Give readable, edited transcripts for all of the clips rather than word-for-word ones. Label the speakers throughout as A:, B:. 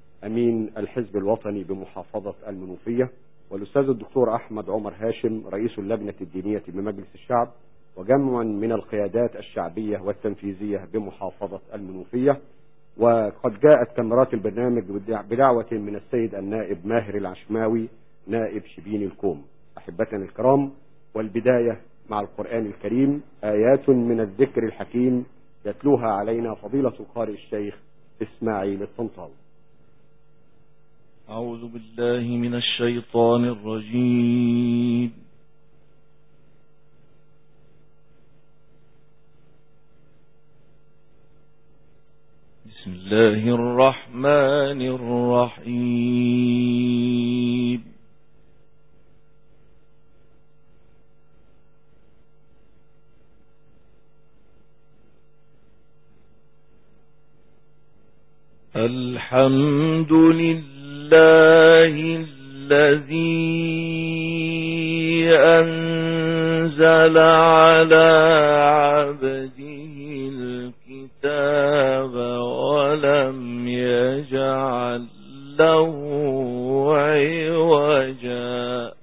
A: أمين الحزب الوطني بمحافظة المنوفية، والأستاذ الدكتور أحمد عمر هاشم رئيس اللجنة الدينية بمجلس الشعب، وجمع من القيادات الشعبية والتنفيذية بمحافظة المنوفية. وقد جاءت كاميرات البرنامج بدعوة من السيد النائب ماهر العشماوي نائب شبين الكوم. أحبتنا الكرام، والبداية مع القرآن الكريم، آيات من الذكر الحكيم يتلوها علينا فضيلة القارئ الشيخ إسماعيل الطنطاوي.
B: أعوذ بالله من الشيطان الرجيم. بسم الله الرحمن الرحيم. الحمد لله الذي أنزل على عبده الكتاب ولم يجعل له عوجا.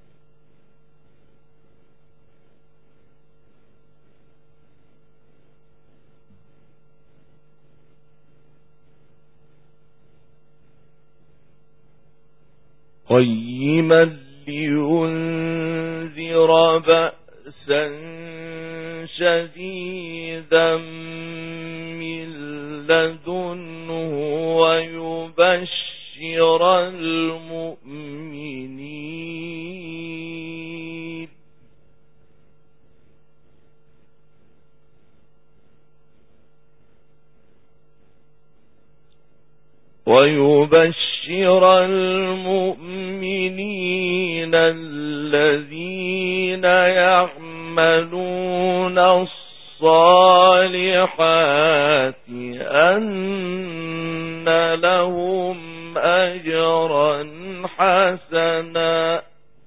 B: قيما لينذر بأسا شديدا من لدنه ويبشر المؤمنين الذين يعملون الصالحات أن لهم أجرا حسنا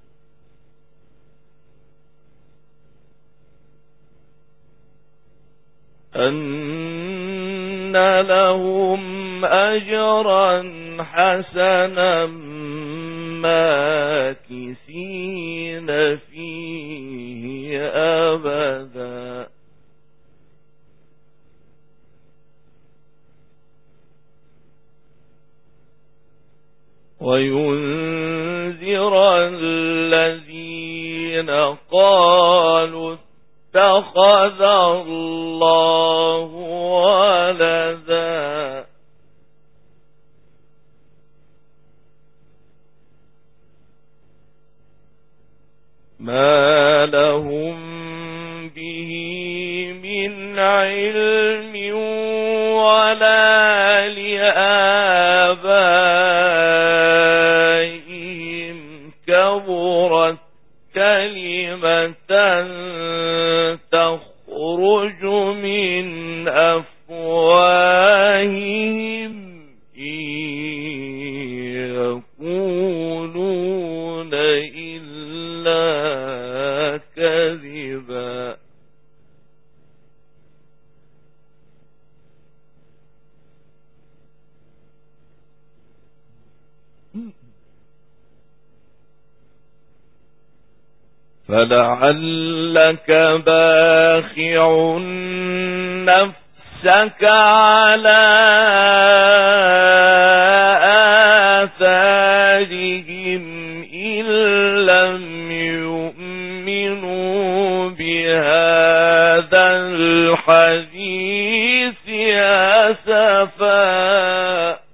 B: ماكثين فيه أبدا. وينذر الذين قالوا اتخذ الله ولدا ما لهم به من علم ولا لآبائهم. كبرت كلمة تخرج من أفواههم إن يقولون إلا كذبا. فلعلك باخع نفسك على آثارهم إن لم يؤمنوا بهذا الحديث أسفا.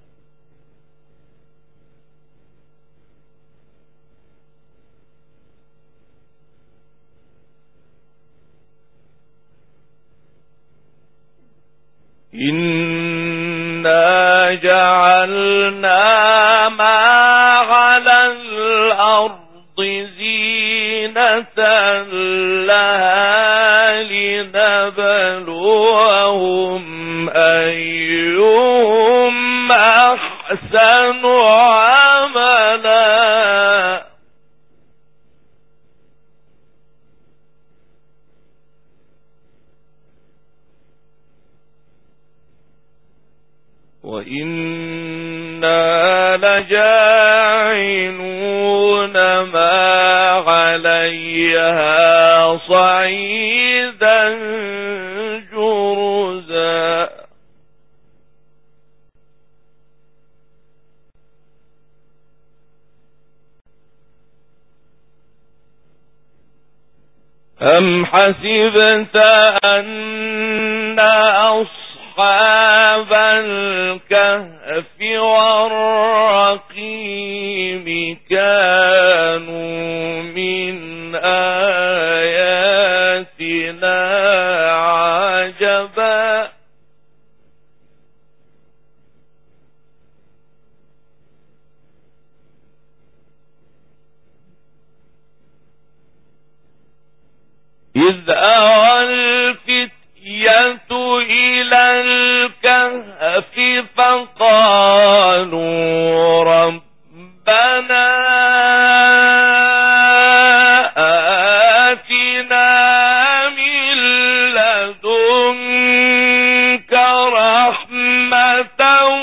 B: إنا جعلنا ما على الأرض زينة لها لنبلوهم أيهم أحسن عملا. وإنا جاعلون ما عليها صعيدا جرزا أم حسبت أن أصحاب الكهف والرقيم كانوا من آياتنا عجبا إذ أوى الفتية إلى الكهف فقالوا ربنا آتنا من لدنك رحمة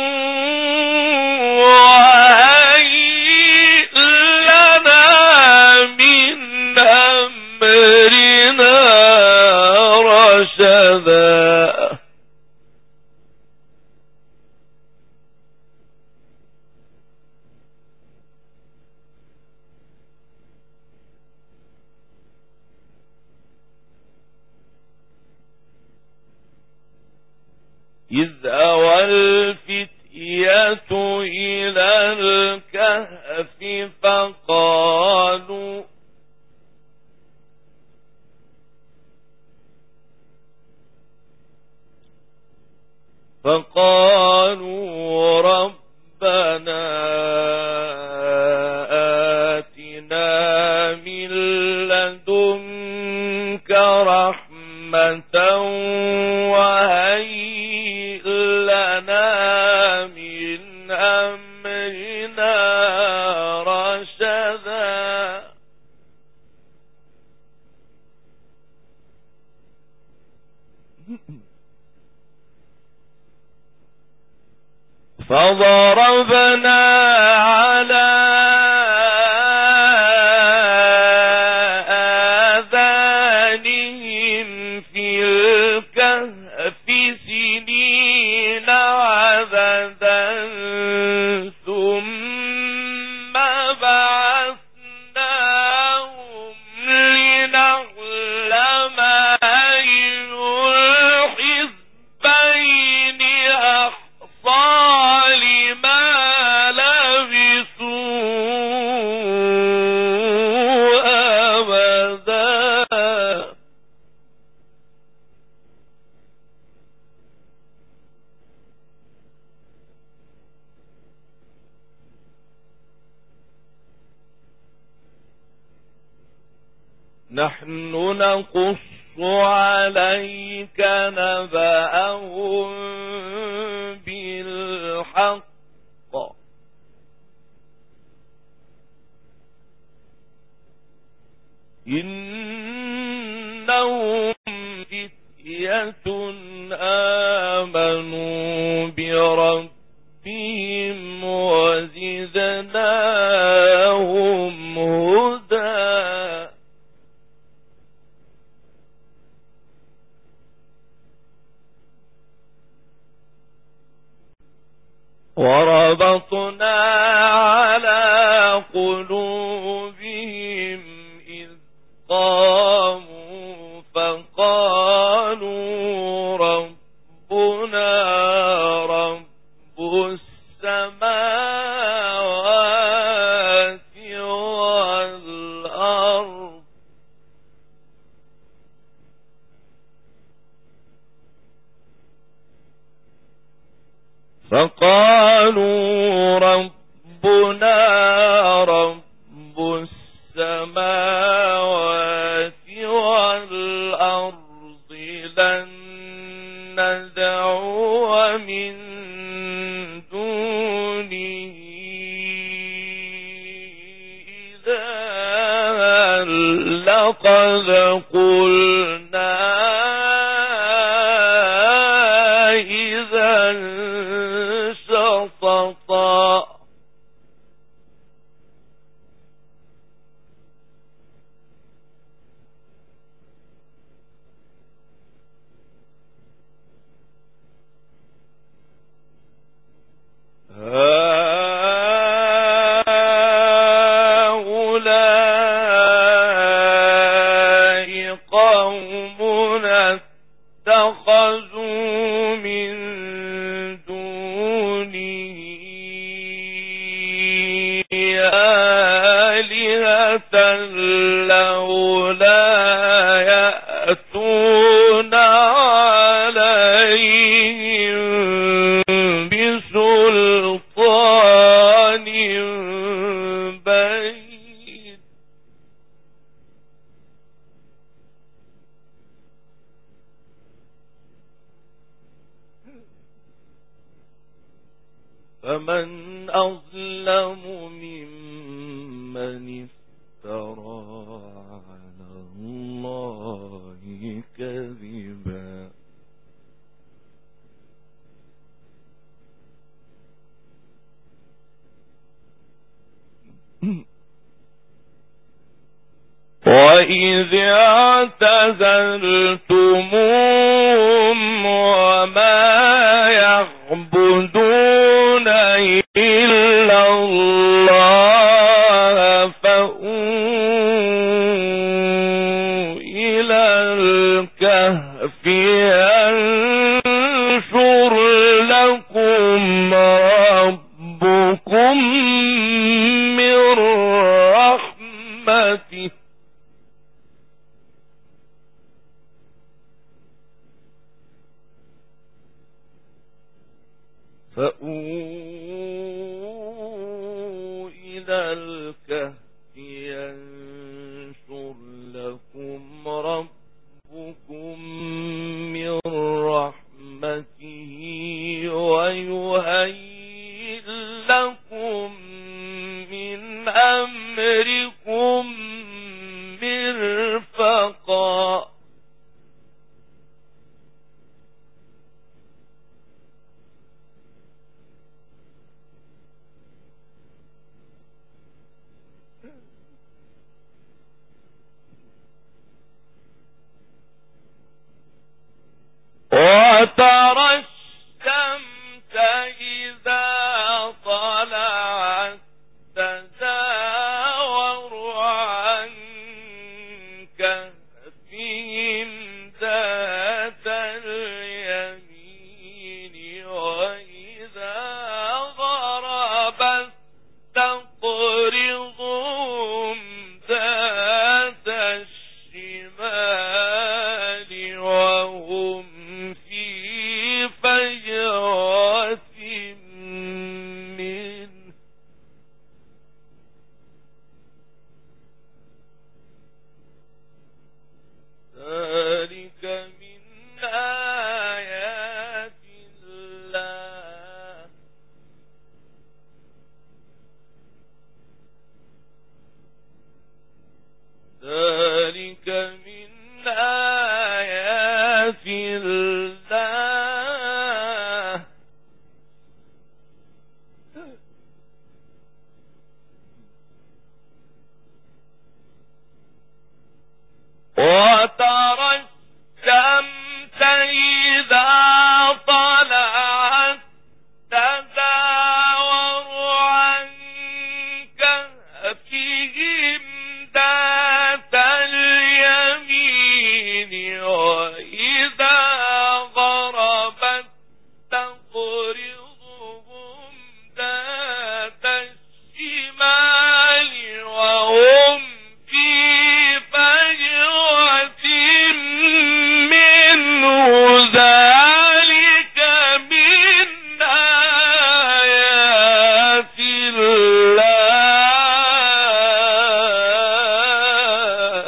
B: وهيئ لنا من أمرنا رشدا إذ أوى الفتية إلى الكهف فقالوا ربنا آتنا من لدنك رحمة وهيئ لنا من أمرنا رشدا فضربنا على آذانهم في الكهف سنين عددا ثم بعثناهم لنعلم أي الحزبين أحصى لما لبثوا أبدا نحن نقص عليك نبأهم بالحق إنهم فتية آمنوا بربهم وزدناهم هدى وربطنا على قلوبهم إذ قاموا فقالوا ربنا رب السماوات والأرض فقالوا ربنا رب السماوات والأرض لن ندعو من دونه إلها لقد قلنا إذا شططا قومنا اتخذوا من دونه آلهة لولا يأتون عليهم بسلطان بين. فمن أظلم ممن افترى على الله كذبا. وَإِذِ اعْتَزَلْتُمُوهُمْ وَمَا يَعْبُدُونَ إِلَّا اللَّهَ فَأْوُوا إِلَى الْكَهْفِ يَنشُرْ لَكُمْ رَبُّكُم مِّن رَّحْمَتِهِ فَأْوُوا إِلَى الْكَهْفِ يَنشُرْ لَكُمْ رَبُّكُم مِّن رَّحْمَتِهِ وَيُهَيِّئْ لَكُم مِّنْ أَمْرِكُم مِّرْفَقًا. وترى الشمس إذا طلعت تزاور عن كهفهم ذات اليمين وإذا غربت تقرضهم ذات الشمال وهم في فجوة منه. ذلك من آيات الله. ذلك من آيات الله. وترى الشمس إذا طلعت تزاور عن كهفهم ذات اليمين وإذا غربت تقرضهم ذات الشمال وهم في فجوة منه. ذلك من آيات الله.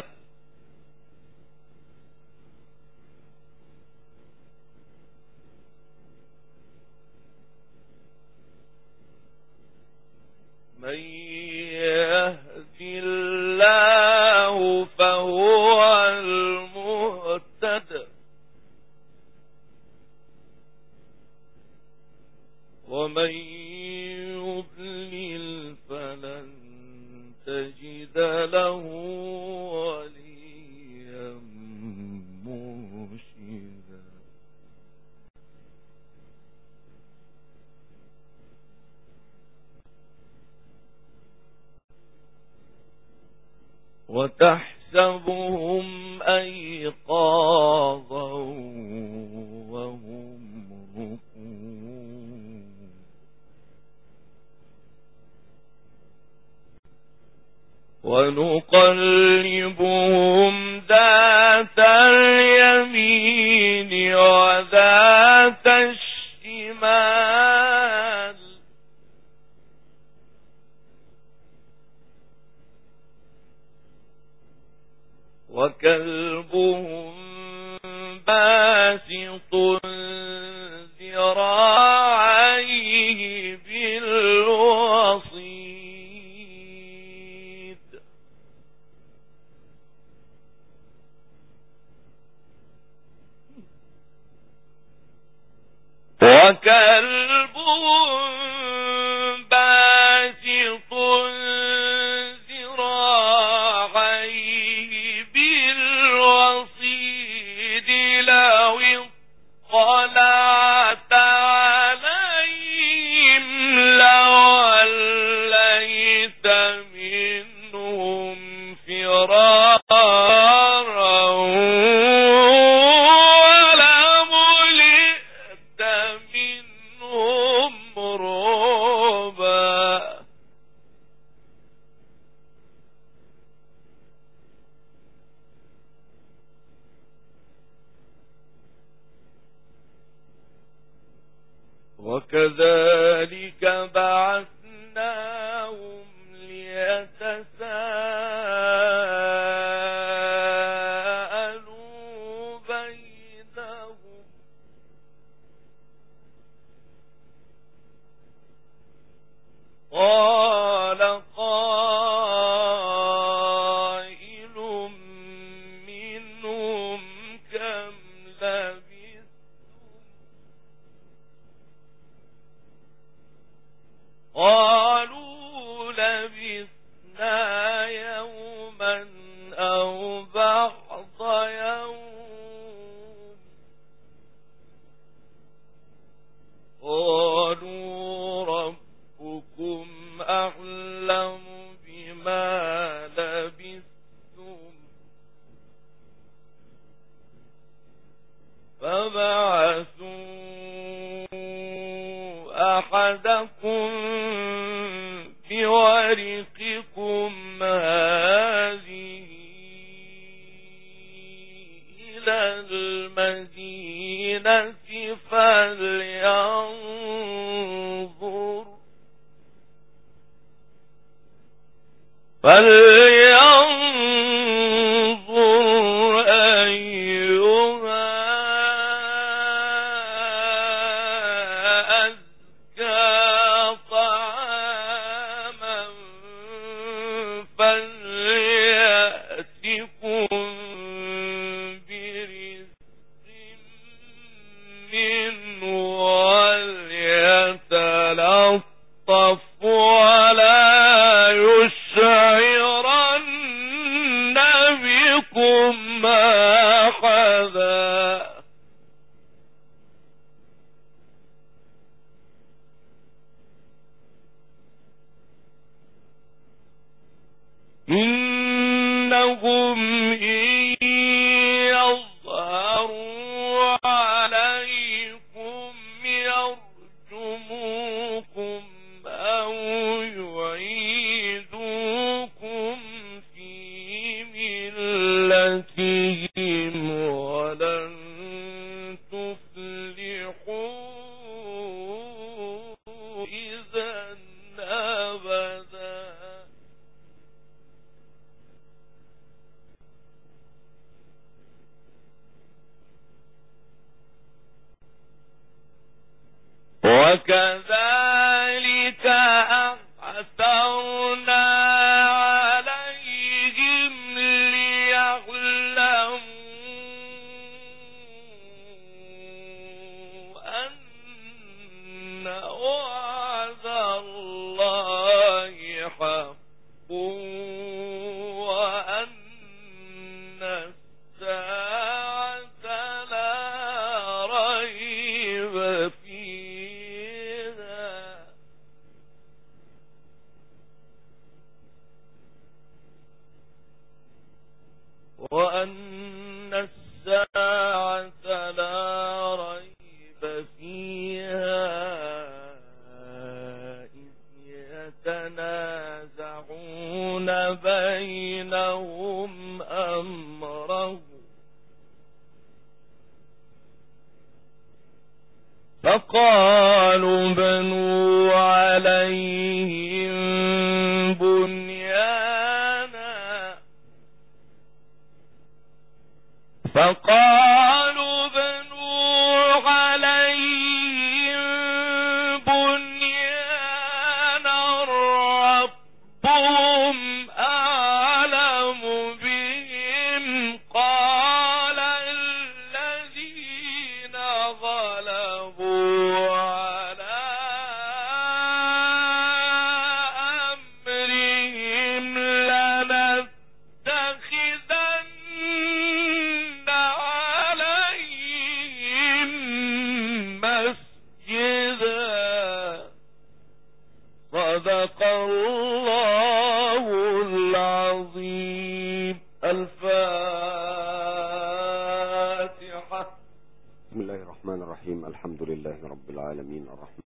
B: من يهد الله فهو المهتد ومن يضلل فلن تجد له وليا مرشدا. وتحسبهم أيقاظا أيقاظا وهم رقود ونقلبهم ذات اليمين وذات الشمال وكلبهم باسط ذراعيه بالوصيد وكلبهم باسط ذراعيه بالوصيد لو اطلعت عليهم لوليت منهم فرارا ولملئت منهم رعبا وكذلك بعثناهم ليتساءلوا بينهم قال قائل منهم كم لبثتم قالوا لبثنا يوما أو بعض يوم قالوا ربكم أعلم بما لبثتم فبعثوا أحدكم بورقكم هذه إلى المدينة فلينظر أيها أزكى طعاما فليأتكم برزق منه وليتلطف ولا يشعرن بكم أحدا إنهم إن يظهروا عليكم يرجموكم أو يعيدوكم في ملتهم ولن تفلحوا إذا أبدا وكذلك أعثرنا عليهم ليعلموا أن وعد الله حق وأن الساعة لا ريب فيها الساعة لا ريب فيها إذ يتنازعون بينهم أمرهم فقالوا بنوا عليهم بنيانا ربهم أعلم بهم قال الذين غلبوا على أمرهم لنتخذن عليهم مسجدا. صدق الله العظيم. الفاتحة.
A: بسم الله الرحمن الرحيم. الحمد لله رب العالمين،